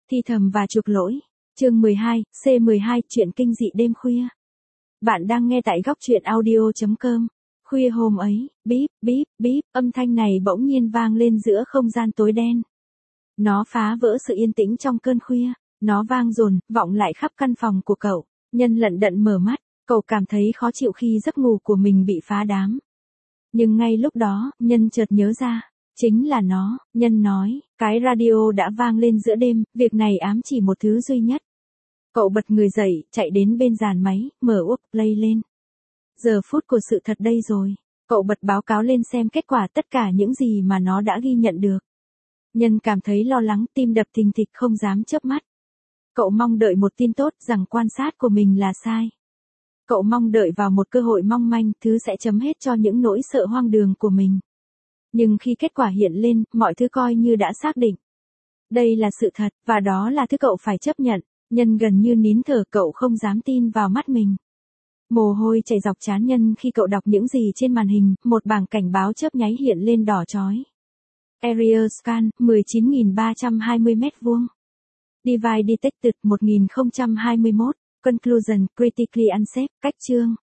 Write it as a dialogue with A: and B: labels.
A: Thi thầm và chuộc lỗi. Chương 12, C12, chuyện kinh dị đêm khuya. Bạn đang nghe tại góc truyện audio.com. Khuya hôm ấy, bíp, bíp, bíp, âm thanh này bỗng nhiên vang lên giữa không gian tối đen. Nó phá vỡ sự yên tĩnh trong cơn khuya. Nó vang dồn, vọng lại khắp căn phòng của cậu. Nhân lận đận mở mắt, cậu cảm thấy khó chịu khi giấc ngủ của mình bị phá đám. Nhưng ngay lúc đó, Nhân chợt nhớ ra. Chính là nó, Nhân nói, cái radio đã vang lên giữa đêm, việc này ám chỉ một thứ duy nhất. Cậu bật người dậy, chạy đến bên dàn máy, mở play lên. Giờ phút của sự thật đây rồi. Cậu bật báo cáo lên xem kết quả tất cả những gì mà nó đã ghi nhận được. Nhân cảm thấy lo lắng, tim đập thình thịch không dám chớp mắt. Cậu mong đợi một tin tốt rằng quan sát của mình là sai. Cậu mong đợi vào một cơ hội mong manh, thứ sẽ chấm hết cho những nỗi sợ hoang đường của mình. Nhưng khi kết quả hiện lên, mọi thứ coi như đã xác định. Đây là sự thật, và đó là thứ cậu phải chấp nhận. Nhân gần như nín thở, cậu không dám tin vào mắt mình. Mồ hôi chảy dọc trán Nhân khi cậu đọc những gì trên màn hình, một bảng cảnh báo chớp nháy hiện lên đỏ chói. Area scan, 19.320 m2. Device detected, 1021. Conclusion, critically unsafe. Cách chương.